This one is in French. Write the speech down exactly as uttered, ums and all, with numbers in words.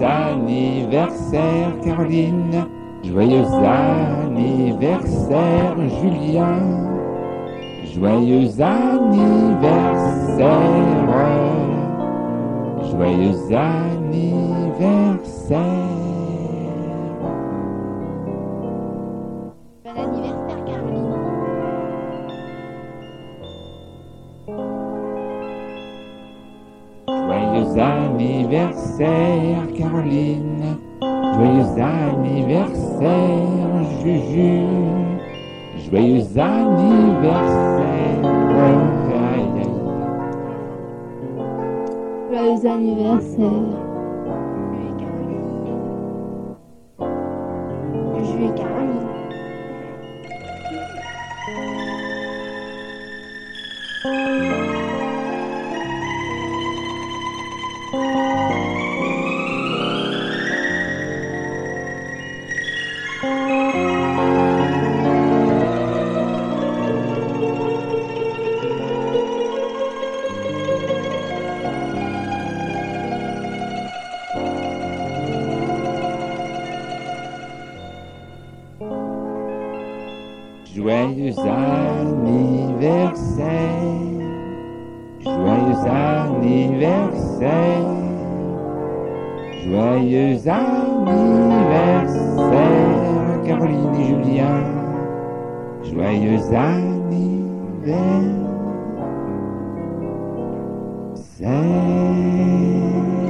anniversaire Caroline, joyeux anniversaire Julien, joyeux anniversaire, joyeux anniversaire. Bon anniversaire, Caroline. Joyeux anniversaire Caroline, joyeux anniversaire Juju, joyeux anniversaire. Aïe, aïe. Joyeux anniversaire. Juju et Caroline. Joyeux anniversaire, joyeux anniversaire, joyeux anniversaire Caroline et Julien, joyeux anniversaire.